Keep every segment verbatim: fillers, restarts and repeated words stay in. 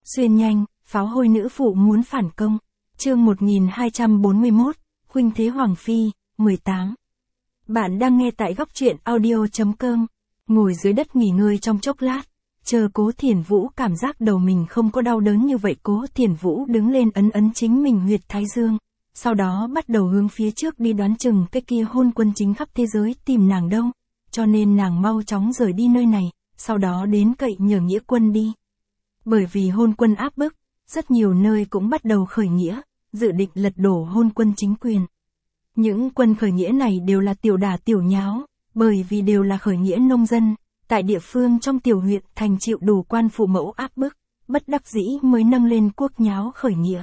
Xuyên nhanh, pháo hôi nữ phụ muốn phản công. Chương một nghìn hai trăm bốn mươi mốt, Huynh Thế Hoàng Phi, mười tám. Bạn đang nghe tại góc truyện audio.com. Ngồi dưới đất nghỉ ngơi trong chốc lát, chờ Cố Thiển Vũ cảm giác đầu mình không có đau đớn như vậy. Cố Thiển Vũ đứng lên ấn ấn chính mình huyệt thái dương, sau đó bắt đầu hướng phía trước đi, đoán chừng cái kia hôn quân chính khắp thế giới tìm nàng đâu, cho nên nàng mau chóng rời đi nơi này, sau đó đến cậy nhờ nghĩa quân đi. Bởi vì hôn quân áp bức, rất nhiều nơi cũng bắt đầu khởi nghĩa, dự định lật đổ hôn quân chính quyền. Những quân khởi nghĩa này đều là tiểu đả tiểu nháo, bởi vì đều là khởi nghĩa nông dân, tại địa phương trong tiểu huyện thành chịu đủ quan phụ mẫu áp bức, bất đắc dĩ mới nâng lên quốc nháo khởi nghĩa.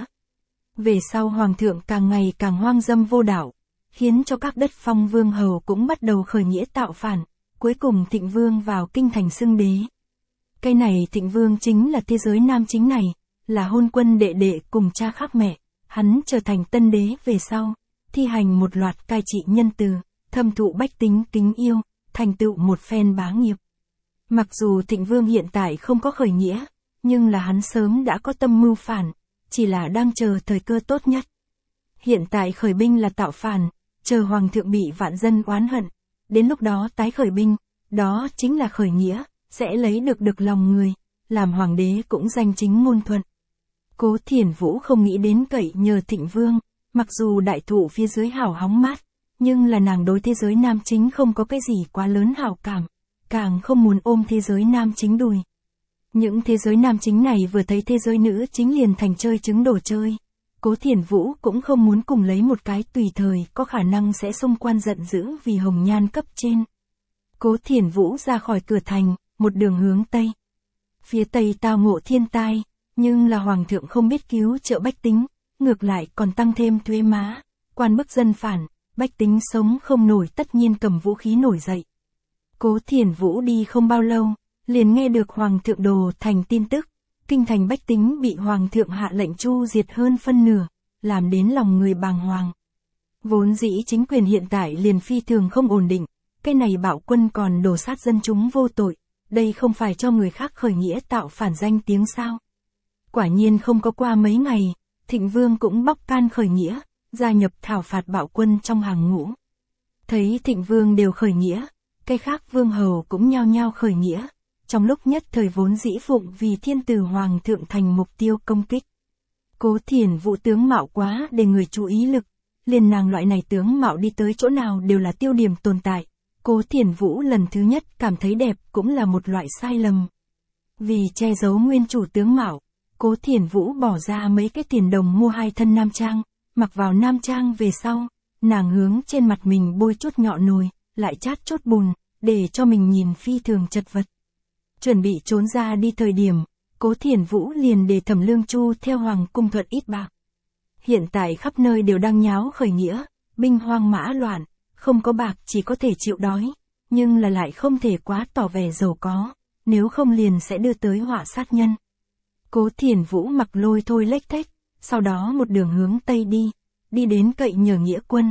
Về sau hoàng thượng càng ngày càng hoang dâm vô đạo, khiến cho các đất phong vương hầu cũng bắt đầu khởi nghĩa tạo phản, cuối cùng Thịnh Vương vào kinh thành xưng đế. Cái này Thịnh Vương chính là thế giới nam chính này, là hôn quân đệ đệ cùng cha khác mẹ, hắn trở thành tân đế về sau, thi hành một loạt cai trị nhân từ, thâm thụ bách tính kính yêu, thành tựu một phen bá nghiệp. Mặc dù Thịnh Vương hiện tại không có khởi nghĩa, nhưng là hắn sớm đã có tâm mưu phản, chỉ là đang chờ thời cơ tốt nhất. Hiện tại khởi binh là tạo phản, chờ hoàng thượng bị vạn dân oán hận, đến lúc đó tái khởi binh, đó chính là khởi nghĩa, sẽ lấy được được lòng người, làm hoàng đế cũng danh chính ngôn thuận. Cố Thiển Vũ không nghĩ đến cậy nhờ Thịnh Vương, mặc dù đại thụ phía dưới hảo hóng mát, nhưng là nàng đối thế giới nam chính không có cái gì quá lớn hảo cảm, càng không muốn ôm thế giới nam chính đùi. Những thế giới nam chính này vừa thấy thế giới nữ chính liền thành chơi trứng đồ chơi. Cố Thiển Vũ cũng không muốn cùng lấy một cái tùy thời có khả năng sẽ xung quan giận dữ vì hồng nhan cấp trên. Cố Thiển Vũ ra khỏi cửa thành, một đường hướng Tây. Phía Tây tao ngộ thiên tai, nhưng là hoàng thượng không biết cứu trợ bách tính, ngược lại còn tăng thêm thuế má, quan bức dân phản, bách tính sống không nổi tất nhiên cầm vũ khí nổi dậy. Cố Thiển Vũ đi không bao lâu, liền nghe được hoàng thượng đồ thành tin tức, kinh thành bách tính bị hoàng thượng hạ lệnh chu diệt hơn phân nửa, làm đến lòng người bàng hoàng. Vốn dĩ chính quyền hiện tại liền phi thường không ổn định, cái này bạo quân còn đổ sát dân chúng vô tội, đây không phải cho người khác khởi nghĩa tạo phản danh tiếng sao. Quả nhiên không có qua mấy ngày, Thịnh Vương cũng bóc can khởi nghĩa, gia nhập thảo phạt bạo quân trong hàng ngũ. Thấy Thịnh Vương đều khởi nghĩa, cái khác vương hầu cũng nhao nhao khởi nghĩa, trong lúc nhất thời vốn dĩ phụng vì thiên tử hoàng thượng thành mục tiêu công kích. Cố Thiển Vũ tướng mạo quá để người chú ý lực, liền nàng loại này tướng mạo đi tới chỗ nào đều là tiêu điểm tồn tại. Cố Thiển Vũ lần thứ nhất cảm thấy đẹp cũng là một loại sai lầm. Vì che giấu nguyên chủ tướng mạo, Cố Thiển Vũ bỏ ra mấy cái tiền đồng mua hai thân nam trang, mặc vào nam trang về sau, nàng hướng trên mặt mình bôi chút nhọ nồi, lại chát chút bùn, để cho mình nhìn phi thường chật vật. Chuẩn bị trốn ra đi thời điểm, Cố Thiển Vũ liền để Thẩm Lương Chu theo hoàng cung thuận ít bạc. Hiện tại khắp nơi đều đang nháo khởi nghĩa, binh hoang mã loạn, không có bạc chỉ có thể chịu đói, nhưng là lại không thể quá tỏ vẻ giàu có, nếu không liền sẽ đưa tới họa sát nhân. Cố Thiển Vũ mặc lôi thôi lếch thếch, sau đó một đường hướng Tây đi, đi đến cậy nhờ nghĩa quân.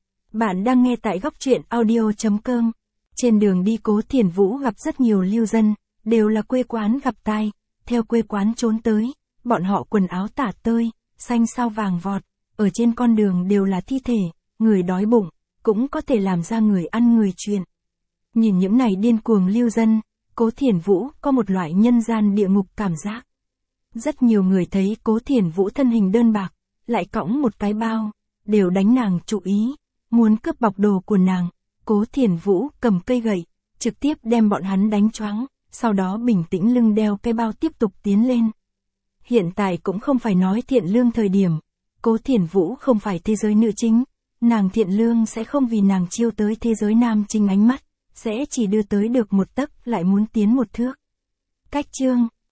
Bạn đang nghe tại góc truyện audio.com. Trên đường đi Cố Thiển Vũ gặp rất nhiều lưu dân, đều là quê quán gặp tai, theo quê quán trốn tới, bọn họ quần áo tả tơi, xanh sao vàng vọt, ở trên con đường đều là thi thể, người đói bụng, cũng có thể làm ra người ăn người chuyện. Nhìn những này điên cuồng lưu dân, Cố Thiển Vũ có một loại nhân gian địa ngục cảm giác. Rất nhiều người thấy Cố Thiển Vũ thân hình đơn bạc, lại cõng một cái bao, đều đánh nàng chú ý, muốn cướp bọc đồ của nàng. Cố Thiển Vũ cầm cây gậy, trực tiếp đem bọn hắn đánh choáng, sau đó bình tĩnh lưng đeo cái bao tiếp tục tiến lên. Hiện tại cũng không phải nói thiện lương thời điểm, Cố Thiển Vũ không phải thế giới nữ chính, nàng thiện lương sẽ không vì nàng chiêu tới thế giới nam chính ánh mắt, sẽ chỉ đưa tới được một tấc lại muốn tiến một thước. Cách chương